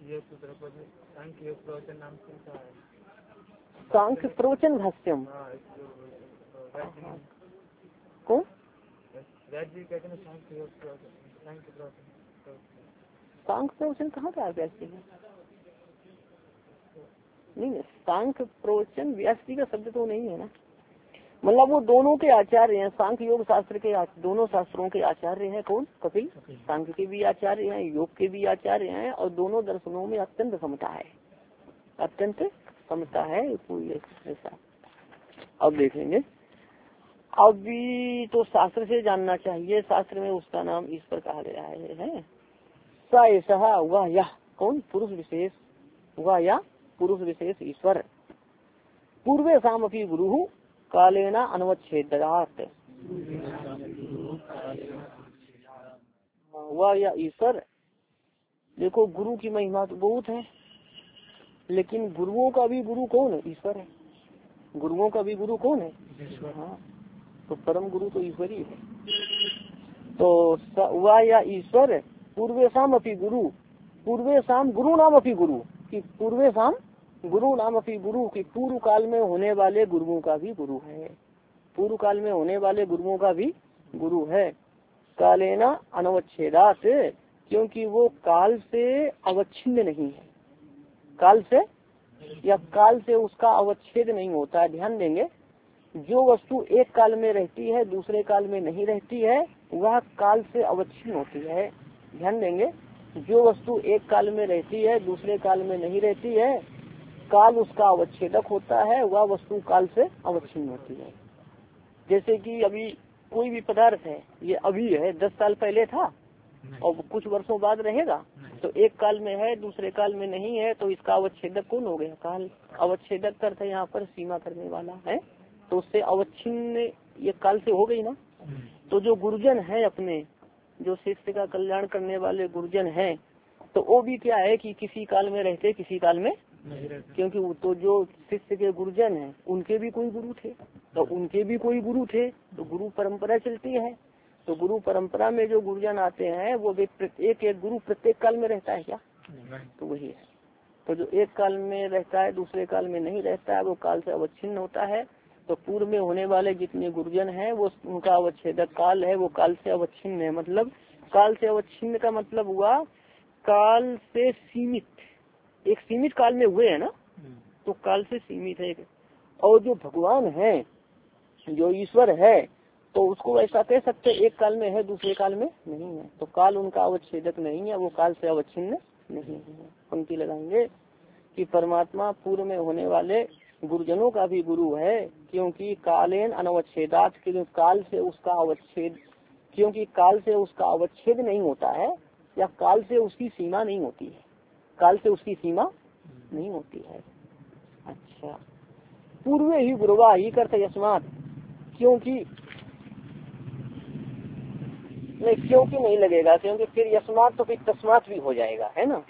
सांख्य प्रवचन भाष्यम। कौन? सांख्य प्रवचन कहाँ का व्यास जी? नहीं, सांख्य प्रवचन व्यास जी का शब्द तो नहीं है ना। मतलब वो दोनों के आचार्य हैं, सांख्य योग शास्त्र के दोनों शास्त्रों के आचार्य हैं। कौन? कपिल। सांख्य के भी आचार्य हैं, योग के भी आचार्य हैं, और दोनों दर्शनों में अत्यंत समता है, अत्यंत समता है। ऐसा अब देखेंगे। अभी तो शास्त्र से जानना चाहिए, शास्त्र में उसका नाम इस पर कहा गया है सा ऐसा हुआ या कौन? पुरुष विशेष हुआ या पुरुष विशेष ईश्वर। पूर्वे सामपि गुरु कालेना अनवच्छेदात् हुआ या ईश्वर। देखो गुरु की महिमा तो बहुत है, लेकिन गुरुओं का भी गुरु कौन है? ईश्वर है। गुरुओं का भी गुरु कौन है? हाँ, तो परम गुरु तो ईश्वर ही है। तो हुआ या ईश्वर पूर्वे शाम अपी गुरु, पूर्वे शाम गुरु नाम अपी गुरु की, पूर्वे शाम गुरु नाम अपी गुरु की, पूर्व काल में होने वाले गुरुओं का भी गुरु है, पूर्व काल में होने वाले गुरुओं का भी गुरु है। कालेना अनवच्छेदात, क्योंकि वो काल से अवच्छिन्न नहीं है, काल से या काल से उसका अवच्छेद नहीं होता है। ध्यान देंगे, जो वस्तु एक काल में रहती है दूसरे काल में नहीं रहती है वह काल से अवच्छिन्न होती है। ध्यान देंगे, जो वस्तु एक काल में रहती है दूसरे काल में नहीं रहती है, काल उसका अवच्छेदक होता है, वह वस्तु काल से अवच्छिन्न होती है। जैसे कि अभी कोई भी पदार्थ है, ये अभी है, 10 साल पहले था और कुछ वर्षों बाद रहेगा, तो एक काल में है दूसरे काल में नहीं है, तो इसका अवच्छेदक कौन हो गया? काल। अवच्छेदक अर्थ है यहाँ पर सीमा करने वाला है, तो उससे अवच्छिन्न ये काल से हो गई ना। तो जो गुरुजन है अपने, जो शिष्य का कल्याण करने वाले गुरुजन हैं, तो वो भी क्या है कि किसी काल में रहते किसी काल में नहीं रहते, क्योंकि तो जो शिष्य के गुरुजन हैं उनके भी कोई गुरु थे, तो उनके भी कोई गुरु थे, तो गुरु परंपरा चलती है। तो गुरु परंपरा में जो गुरुजन आते हैं वो एक एक गुरु प्रत्येक काल में रहता है क्या? तो वही है। तो जो एक काल में रहता है दूसरे काल में नहीं रहता है वो काल से अवच्छिन्न होता है। तो पूर्व में होने वाले जितने गुरुजन हैं वो उनका अवच्छेदक काल है, वो काल से अवच्छिन्न है। मतलब काल से अवच्छिन्न का मतलब हुआ काल से सीमित, एक सीमित काल में हुए है ना, तो काल से सीमित है। और जो भगवान है, जो ईश्वर है, तो उसको ऐसा कह सकते एक काल में है दूसरे काल में नहीं है, तो काल उनका अवच्छेदक नहीं है, वो काल से अवच्छिन्न नहीं है। पंक्ति लगाएंगे कि परमात्मा पूर्व में होने वाले गुरुजनों का भी गुरु है, क्योंकि कालेन अनवच्छेदात, काल से उसका अवच्छेद, क्योंकि काल से उसका अवच्छेद नहीं होता है, या काल से उसकी सीमा नहीं होती है, काल से उसकी सीमा नहीं होती है। अच्छा, पूर्वे ही गुरुवा ही करते यस्मात, क्योंकि नहीं लगेगा, क्योंकि फिर यस्मात तो फिर तस्मात भी हो जाएगा, है ना।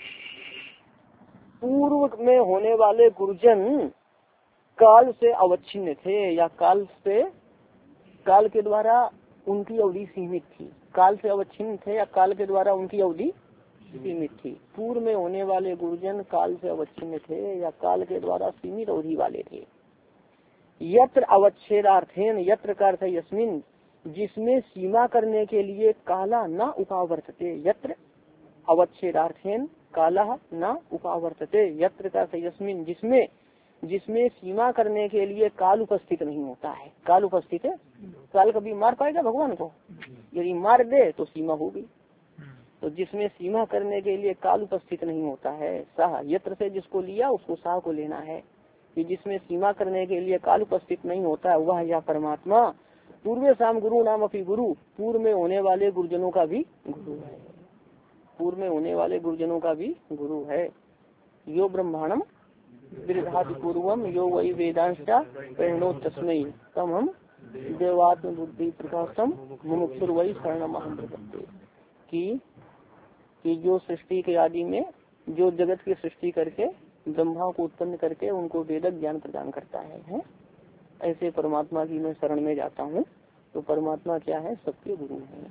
पूर्व में होने वाले गुरुजन काल से अवच्छिन्न थे, या काल के द्वारा उनकी अवधि सीमित थी, काल से अवच्छिन्न थे या काल के द्वारा उनकी अवधि सीमित थी। पूर्व में होने वाले गुरुजन काल से अवच्छिन्न थे या काल के द्वारा सीमित अवधि वाले थे। यत्र अवच्छेदार्थेन, यत्र का अर्थ है यस्मिन, जिसमें सीमा करने के लिए काला न उपावर्तते, यत्र अवच्छेदार्थेन काला न उपावर्तते, यत्र का अर्थ है यस्मिन, जिसमें सीमा करने के लिए काल उपस्थित नहीं होता है। काल उपस्थित है, काल कभी मार पाएगा भगवान को? यदि मार दे तो सीमा होगी। तो जिसमें सीमा करने के लिए काल उपस्थित नहीं होता है, सह यत्र से जिसको लिया उसको साह को लेना है कि जिसमें सीमा करने के लिए काल उपस्थित नहीं होता है वह या परमात्मा पूर्व शाम गुरु नाम अपनी गुरु, पूर्व में होने वाले गुरुजनों का भी गुरु है, पूर्व में होने वाले गुरुजनों का भी गुरु है। यो ब्रह्मांडम विदधाति पूर्वम यो वही वेदांशा प्रेरणो तस्मै तम हम देवात्म बुद्धि प्रकाशम मुमुक्षुर वही शरणमहं प्रपद्ये कि जो सृष्टि के आदि में जो जगत की सृष्टि करके ब्रह्मा को उत्पन्न करके उनको वेदक ज्ञान प्रदान करता है? ऐसे परमात्मा की मैं शरण में जाता हूँ। तो परमात्मा क्या है? सबके गुरु है,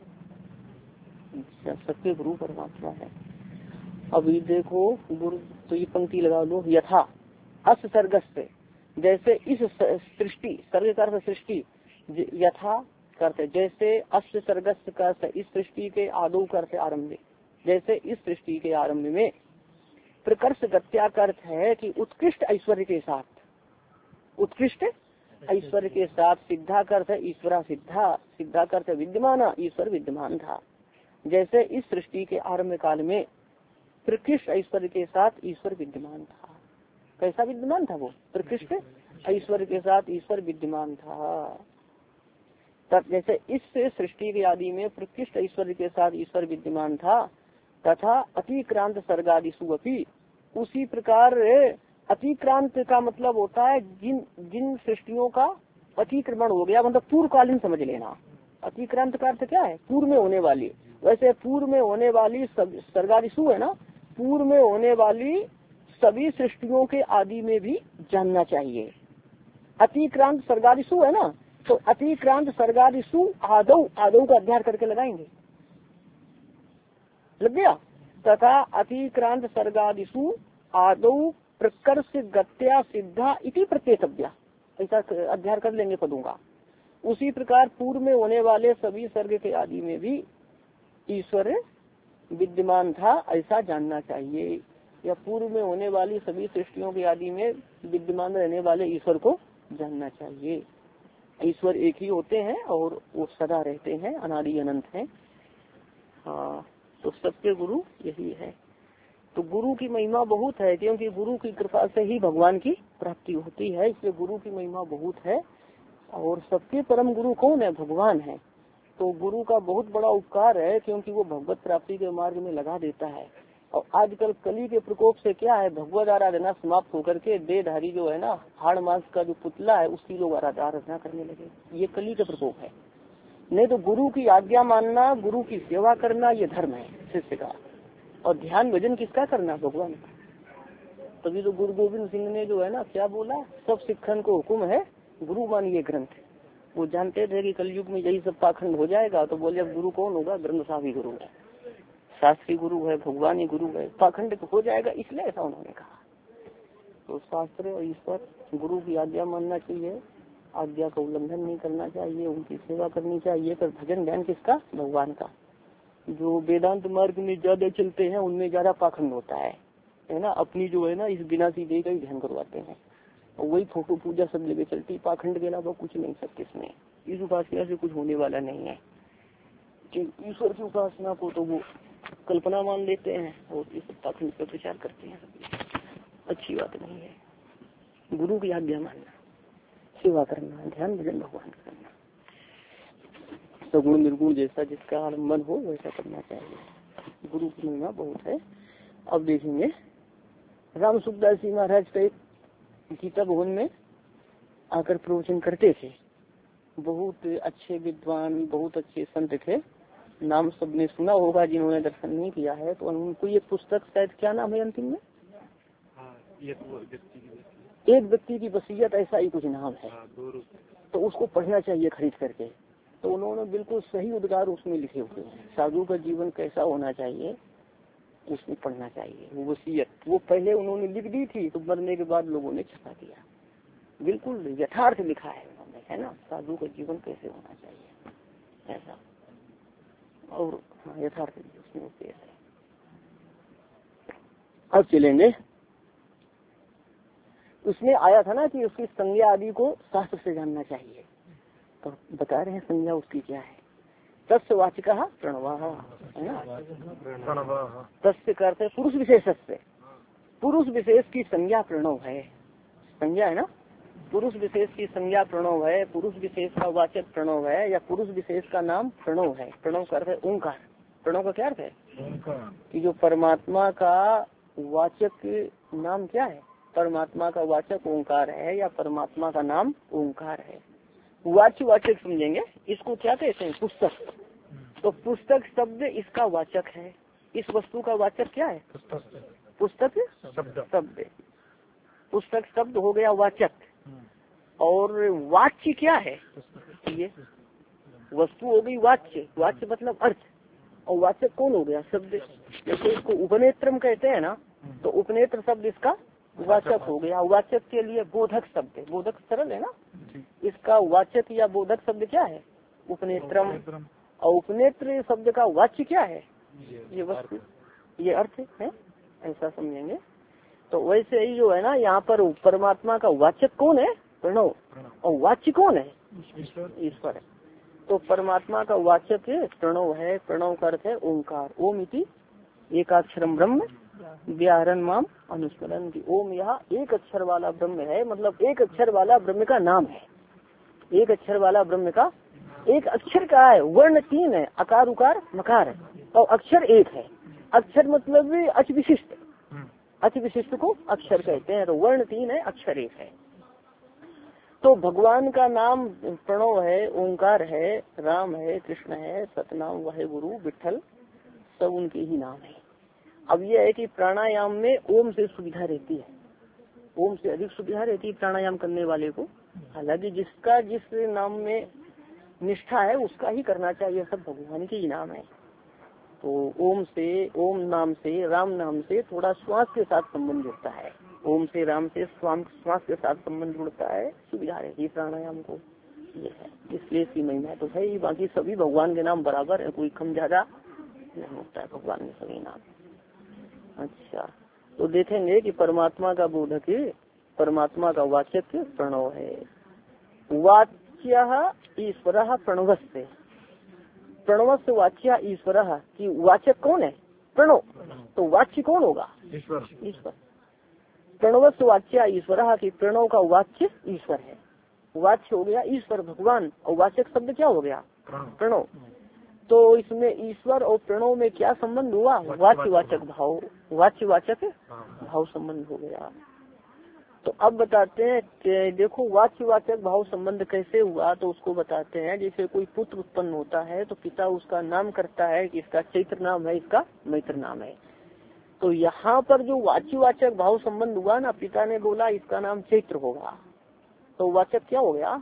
सबके गुरु परमात्मा है। अभी देखो गुरु, तो ये पंक्ति लगा लो, यथा अस सर्गस्य, जैसे इस सृष्टि, सर्ग का अर्थ सृष्टि, यथा करते जैसे अस्य सर्गस्य का इस सृष्टि के आदौ करते आरंभ, जैसे इस सृष्टि के आरंभ में प्रकर्ष गत्या का अर्थ है कि उत्कृष्ट ऐश्वर्य के साथ, उत्कृष्ट ऐश्वर्य के साथ, सिद्धा का अर्थ है ईश्वरा सिद्धा, सिद्धा का अर्थ विद्यमान, ईश्वर विद्यमान था। जैसे इस सृष्टि के आरंभ काल में प्रकृष्ट ऐश्वर्य के साथ ईश्वर विद्यमान था। कैसा विद्यमान था वो? प्रकृष्ट ऐश्वर्य के साथ ईश्वर विद्यमान था। तब जैसे इस सृष्टि के आदि में प्रकृष्ट ऐश्वर्य के साथ ईश्वर विद्यमान था, तथा अतिक्रांत सर्गादिषु अपि, उसी प्रकार अतिक्रांत का मतलब होता है जिन जिन सृष्टियों का अतिक्रमण हो गया, मतलब पूर्वकालीन समझ लेना। अतिक्रांत का अर्थ क्या है? पूर्व में होने वाली। वैसे पूर्व में होने वाली सर्गादिषु है ना, पूर्व में होने वाली सभी सृष्टियों के आदि में भी जानना चाहिए। अतिक्रांत सर्गादिषु है ना, तो अतिक्रांत सर्गादिषु आदौ, आदौ का अध्ययन करके लगाएंगे, लग गया। तथा अतिक्रांत सर्गादिषु आदौ प्रकर्ष गत्या सिद्धा इति प्रत्येतव्या, ऐसा अध्ययन कर लेंगे पदों का। उसी प्रकार पूर्व में होने वाले सभी सर्ग के आदि में भी ईश्वर विद्यमान था, ऐसा जानना चाहिए। या पूर्व में होने वाली सभी सृष्टियों के आदि में विद्यमान रहने वाले ईश्वर को जानना चाहिए। ईश्वर एक ही होते हैं और वो सदा रहते हैं, अनादि अनंत हैं। हाँ, तो सबके गुरु यही है। तो गुरु की महिमा बहुत है, क्योंकि गुरु की कृपा से ही भगवान की प्राप्ति होती है, इसलिए गुरु की महिमा बहुत है। और सबके परम गुरु कौन है? भगवान है। तो गुरु का बहुत बड़ा उपकार है, क्योंकि वो भगवत प्राप्ति के मार्ग में लगा देता है। और आजकल कली के प्रकोप से क्या है, भगवत आराधना समाप्त होकर के देहधारी जो है ना, हाड़ मांस का जो पुतला है उसकी लोग आराधना करने लगे। ये कली का प्रकोप है। नहीं तो गुरु की आज्ञा मानना, गुरु की सेवा करना, ये धर्म है शिष्य का। और ध्यान भजन किसका करना? भगवान का। तभी तो गुरु गोविंद सिंह ने जो है ना क्या बोला, सब सिखन को हुक्म है गुरु मानिए ग्रंथ। वो जानते थे कि कलयुग में यही सब पाखंड हो जाएगा, तो बोले अब गुरु कौन होगा? ग्रंथ साहब ही गुरु है, शास्त्री गुरु है, भगवान ही गुरु है, पाखंड हो जाएगा, इसलिए ऐसा उन्होंने कहा। तो शास्त्र और ईश्वर गुरु की आज्ञा मानना चाहिए, आज्ञा का उल्लंघन नहीं करना चाहिए, उनकी सेवा करनी चाहिए। पर भजन ध्यान किसका? भगवान का। जो वेदांत मार्ग में ज्यादा चलते हैं उनमें ज्यादा पाखंड होता है ना। अपनी जो है ना इस बिना सीधे का ही ध्यान करवाते हैं, और वही फोटो पूजा सब जगह चलती, पाखंड के अलावा कुछ नहीं सकते इसमें। इस उपासना से कुछ होने वाला नहीं है कि ईश्वर की उपासना को तो वो कल्पना मान लेते हैं और इस पाखंड का प्रचार करते हैं। अच्छी बात नहीं है। गुरु की आज्ञा मानना, सेवा करना, ध्यान भजन भगवान करना, सगुण निर्गुण जैसा जिसका आलम्बन हो वैसा करना चाहिए। गुरु की महिमा बहुत है। अब देखेंगे राम सुखदास जी महाराज का गीता भवन में आकर प्रवचन करते थे। बहुत अच्छे विद्वान, बहुत अच्छे संत थे। नाम सबने सुना होगा जिन्होंने दर्शन नहीं किया है। तो उनको ये पुस्तक शायद क्या नाम है अंतिम में? एक व्यक्ति की वसीयत, ऐसा ही कुछ नाम है। तो उसको पढ़ना चाहिए खरीद करके। तो उन्होंने बिल्कुल सही उद्गार उसमें लिखे हुए हैं। साधु का जीवन कैसा होना चाहिए उसमें पढ़ना चाहिए। वो वसीयत वो पहले उन्होंने लिख दी थी, तो मरने के बाद लोगों ने छपा दिया। बिल्कुल यथार्थ लिखा है उन्होंने, है ना, साधु का जीवन कैसे होना चाहिए ऐसा। और यथार्थ उसमें उपदेश है। अब चलेंगे, उसमें आया था ना कि उसकी संज्ञा आदि को शास्त्र से जानना चाहिए। तो बता रहे हैं संज्ञा उसकी क्या है। तस्य वाचिका प्रणवः है ना। तस्य करते हैं पुरुष विशेष से, पुरुष विशेष की संज्ञा प्रणव है, संज्ञा है ना, पुरुष विशेष की संज्ञा प्रणव है, पुरुष विशेष का वाचक प्रणव है, या पुरुष विशेष का नाम प्रणव है। प्रणव का अर्थ है ओंकार। प्रणव का क्या अर्थ है कि जो परमात्मा का वाचक नाम क्या है, परमात्मा का वाचक ओंकार है, या परमात्मा का नाम ओंकार है। वाच्य वाचक समझेंगे इसको क्या कहते हैं, पुस्तक। तो पुस्तक शब्द इसका वाचक है, इस वस्तु का वाचक क्या है, पुस्तक शब्द। पुस्तक शब्द हो गया वाचक, और वाच्य क्या है, ये वस्तु हो गई वाच्य, वाच्य मतलब अर्थ, और वाचक कौन हो गया, शब्द। जैसे इसको उपनेत्रम कहते हैं ना, तो उपनेत्र शब्द इसका वाचक हो गया। वाचक के लिए बोधक शब्द, बोधक सरल है ना, इसका वाचक या बोधक शब्द क्या है, उपनेत्रम। और उपनेत्र शब्द का वाच्य क्या है, ये वस्तु, ये अर्थ है, ऐसा समझेंगे। तो वैसे ही जो है ना, यहाँ पर परमात्मा का वाचक कौन है, प्रणव, और वाच्य कौन है, ईश्वर। तो परमात्मा का वाचक प्रणव है, प्रणव का अर्थ है ओंकार। ओम इति एकाक्षरम ब्रह्म व्याहरण माम अनुस्मरण की। ओम यहाँ एक अक्षर वाला ब्रह्म है, मतलब एक अक्षर वाला ब्रह्म का नाम है। एक अक्षर वाला ब्रह्म का, एक अक्षर का है, वर्ण 3 है, अकार उकार मकार है, और अक्षर एक है। अक्षर मतलब अच विशिष्ट, अच विशिष्ट को अक्षर कहते हैं। तो वर्ण 3 है, अक्षर 1 है। तो भगवान का नाम प्रणव है, ओंकार है, राम है, कृष्ण है, सतनाम वाहे गुरु विठल, सब उनके ही नाम है। अब यह है कि प्राणायाम में ओम से सुविधा रहती है, ओम से अधिक सुविधा रहती है प्राणायाम करने वाले को। हालांकि जिसका जिस नाम में निष्ठा है उसका ही करना चाहिए, सब भगवान के ही नाम है। तो ओम से, ओम नाम से, राम नाम से थोड़ा श्वास के साथ संबंध जुड़ता है। ओम से, राम से श्वास के साथ संबंध जुड़ता है, सुविधा रहती प्राणायाम को, ये है। इसलिए इसकी महिमा तो है ही। बाकी सभी भगवान के नाम बराबर है, कोई कम ज्यादा नहीं होता है भगवान में सभी नाम। अच्छा, तो देखेंगे कि परमात्मा का बोधक, परमात्मा का वाचक प्रणव है। वाच्य ईश्वर प्रणवस्य, प्रणवस्य वाच्य ईश्वर की वाचक कौन है, प्रणव। तो वाच्य कौन होगा, ईश्वर। ईश्वर। प्रणवस्य वाच्य ईश्वर की प्रणव का वाच्य ईश्वर है। वाच्य हो गया ईश्वर भगवान, और वाचक शब्द क्या हो गया, प्रणव। तो इसमें ईश्वर और प्रणव में क्या संबंध हुआ, वाच्य वाचक भाव, वाच्य वाचक भाव संबंध हो गया। तो अब बताते हैं कि देखो वाच्य वाचक भाव संबंध कैसे हुआ, तो उसको बताते हैं। जैसे कोई पुत्र उत्पन्न होता है तो पिता उसका नाम करता है कि इसका चैत्र नाम है, इसका मैत्र नाम है। तो यहाँ पर जो वाच्य वाचक भाव संबंध हुआ ना, पिता ने बोला इसका नाम चैत्र होगा, तो वाचक क्या हो गया,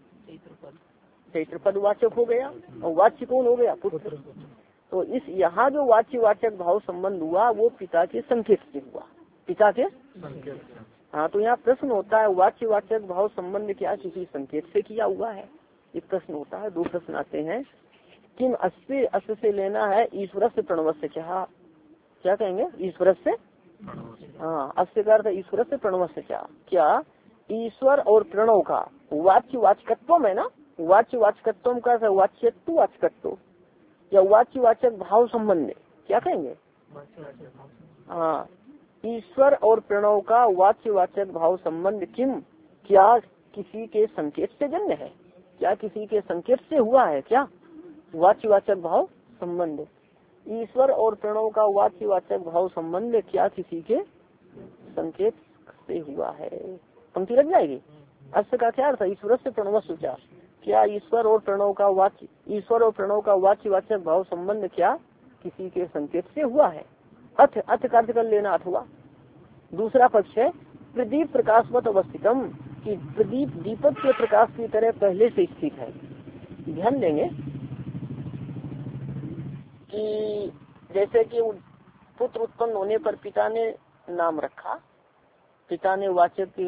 चैत्र पद वाचक हो गया, और वाच्य कौन हो गया, पुत्र। तो इस यहाँ जो वाच्य वाचक भाव संबंध हुआ वो पिता के संकेत से हुआ, पिता के संकेत। हाँ, तो यहाँ प्रश्न होता है वाच्य वाचक भाव संबंध क्या किसी संकेत से किया हुआ है, ये प्रश्न होता है। 2 प्रश्न आते हैं। किम अस्य, अस्य से लेना है ईश्वर से प्रणव से, क्या कहेंगे, ईश्वर से, हाँ, अस्य का अर्थ ईश्वर से प्रणव से, क्या ईश्वर और प्रणव का वाच्य वाचकत्व है ना, वाच्य वाचकत्व का वाच्यत्व वाचकत्व, या वाच्य वाचक भाव संबंध, क्या कहेंगे, हाँ, ईश्वर और प्रणव का वाच्य वाचक भाव संबंध किम, क्या किसी के संकेत से जन्य है, क्या किसी के संकेत से हुआ है, क्या वाच्य वाचक भाव संबंध। ईश्वर और प्रणव का वाच्य वाचक भाव संबंध क्या किसी के संकेत से हुआ है। पंक्ति लग जाएगी। अस्य का क्या अर्थ है, ईश्वर से प्रणव सोचा, क्या ईश्वर और प्रणव का वाच्य, ईश्वर और प्रणव का वाच्य वाचक भाव संबंध क्या किसी के संकेत से हुआ है। अर्थ का अर्थ कर लेना अथवा। दूसरा पक्ष है प्रदीप प्रकाशवत अवस्थितम, कि प्रदीप दीपक के प्रकाश की तरह पहले से स्थित है। ध्यान देंगे कि जैसे कि पुत्र उत्पन्न होने पर पिता ने नाम रखा, पिता ने वाचक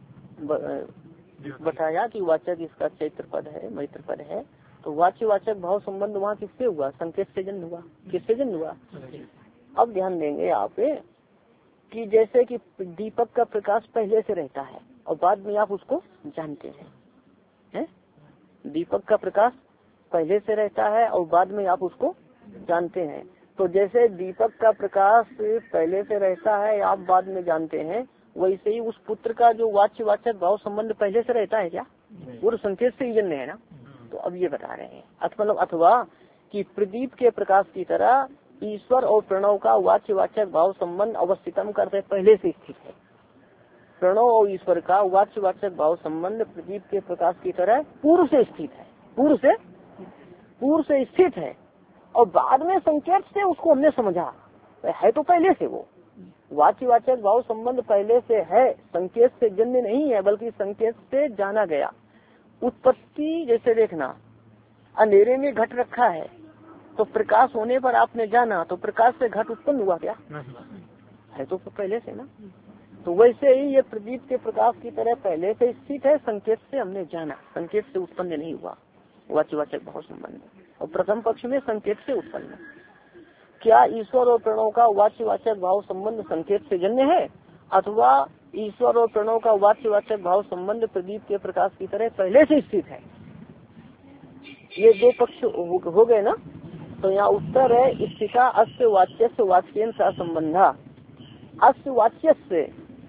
बताया कि वाचक इसका चैत्र पद है, मैत्र पद है। तो वाच्य वाचक भाव संबंध वहाँ किससे हुआ, संकेत से जन्म हुआ, किससे जन्म हुआ। अब ध्यान देंगे आप कि जैसे कि दीपक का प्रकाश पहले से रहता है और बाद में आप उसको जानते हैं, दीपक का प्रकाश पहले से रहता है और बाद में आप उसको जानते हैं। तो जैसे दीपक का प्रकाश पहले से रहता है, आप बाद में जानते हैं, वैसे ही उस पुत्र का जो वाच्यवाचक भाव संबंध पहले से रहता है क्या? पूर्व संकेत से ही जन्य है ना। तो अब ये बता रहे हैं अथवा कि प्रदीप के प्रकाश की तरह ईश्वर और प्रणव का वाच्यवाचक भाव संबंध अवस्थितम करते पहले से स्थित है। प्रणव और ईश्वर का वाच्यवाचक भाव संबंध प्रदीप के प्रकाश की तरह पूर्व से स्थित है, पूर्व से स्थित है, और बाद में संकेत से उसको हमने समझा है। तो पहले से वो वाच्यवाचक भाव संबंध पहले से है, संकेत से जन्य नहीं है, बल्कि संकेत से जाना गया। उत्पत्ति जैसे देखना, अंधेरे में घट रखा है तो प्रकाश होने पर आपने जाना, तो प्रकाश से घट उत्पन्न हुआ क्या? है तो पहले से ना। तो वैसे ही ये प्रदीप के प्रकाश की तरह पहले से स्थित है, संकेत से हमने जाना, संकेत से उत्पन्न नहीं हुआ वाच्यवाचक भाव संबंध। और प्रथम पक्ष में संकेत से उत्पन्न। क्या ईश्वर और प्रणव का वाच्यवाचक भाव संबंध संकेत से जन्य है, अथवा ईश्वर और प्रणव का वाच्यवाचक भाव संबंध प्रदीप के प्रकाश की तरह पहले से स्थित है? ये दो पक्ष हो गए ना। तो यहाँ उत्तर है स्थिता अस्य वाच्यस्य वाच्येन सा संबंधा। अस्य वाच्यस्य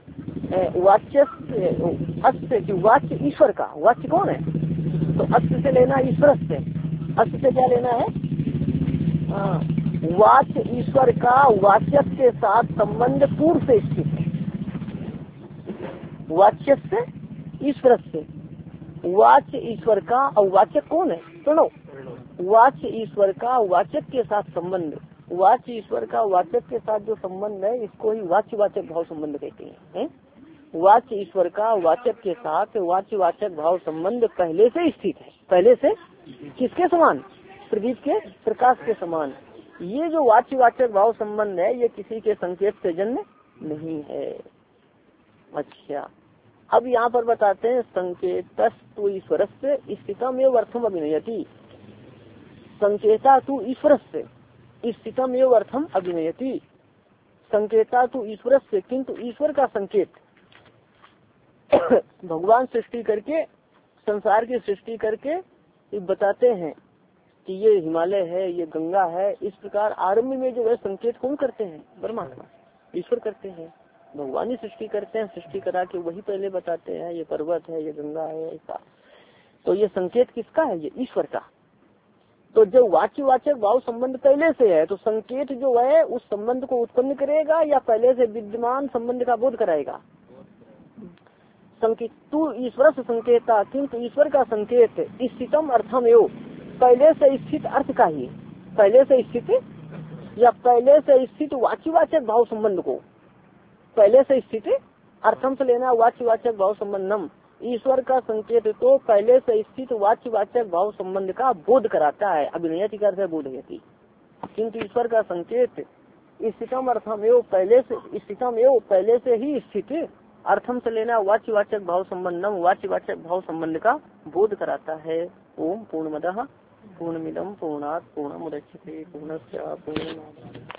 अस्य की वाच्य ईश्वर का, वाच्य कौन है? तो अस्य से लेना ईश्वर से, अस्य से क्या लेना है? वाच्य ईश्वर का वाच्य के साथ संबंध पूर्व से स्थित है। वाच्य से ईश्वर से, वाच्य ईश्वर का, और वाचक कौन है? प्रणव। वाच्य ईश्वर का वाचक के साथ संबंध, वाच्य ईश्वर का वाचक के साथ जो संबंध है, इसको ही वाच्यवाचक भाव संबंध कहते हैं। वाच्य ईश्वर का वाचक के साथ वाच्यवाचक भाव संबंध पहले से स्थित है। पहले से किसके समान? प्रदीप के प्रकाश के समान। ये जो वाच्यवाचक भाव संबंध है, ये किसी के संकेत से जन्य नहीं है। अच्छा, अब यहाँ पर बताते हैं संकेतस्तु ईश्वरस्य स्थितम एवं अर्थम अभिनयति। संकेता तु ईश्वरस्य स्थितम एवं अर्थम अभिनयति। संकेता तु ईश्वरस्य, किंतु ईश्वर का संकेत भगवान सृष्टि करके, संसार की सृष्टि करके बताते हैं कि ये हिमालय है, ये गंगा है। इस प्रकार आरंभ में जो है संकेत कौन करते हैं? परमात्मा, ईश्वर करते हैं। भगवान ही सृष्टि करते हैं, सृष्टि करा के वही पहले बताते हैं ये पर्वत है, ये गंगा है, ऐसा। तो ये संकेत किसका है? ये ईश्वर का। तो जो वाच्यवाचक भाव संबंध पहले से है, तो संकेत जो है उस संबंध को उत्पन्न करेगा या पहले से विद्यमान संबंध का बोध कराएगा? संकेत तू ईश्वर से संकेता, किंतु ईश्वर का संकेत स्थितम अर्थम एवं, पहले से स्थित अर्थ का ही, पहले से स्थित या पहले से स्थित वाच्यवाचक भाव संबंध को, पहले से स्थित अर्थम से लेना वाच्यवाचक भाव संबंधम। ईश्वर का संकेत तो पहले से स्थित वाच्यवाचक भाव संबंध का बोध कराता है। अभिनयति का अर्थ है बोधयति। किंतु ईश्वर का संकेत स्थितम अर्थम एवं, पहले से स्थितम एवं, पहले से ही स्थित अर्थम से लेना वाच्यवाचक भाव संबंधम, वाच्यवाचक भाव संबंध का बोध कराता है। ओम पूर्णमदः पूर्णमिदं पूर्णात् पूर्णमुदच्यते पूर्णस्य पूर्णमादाय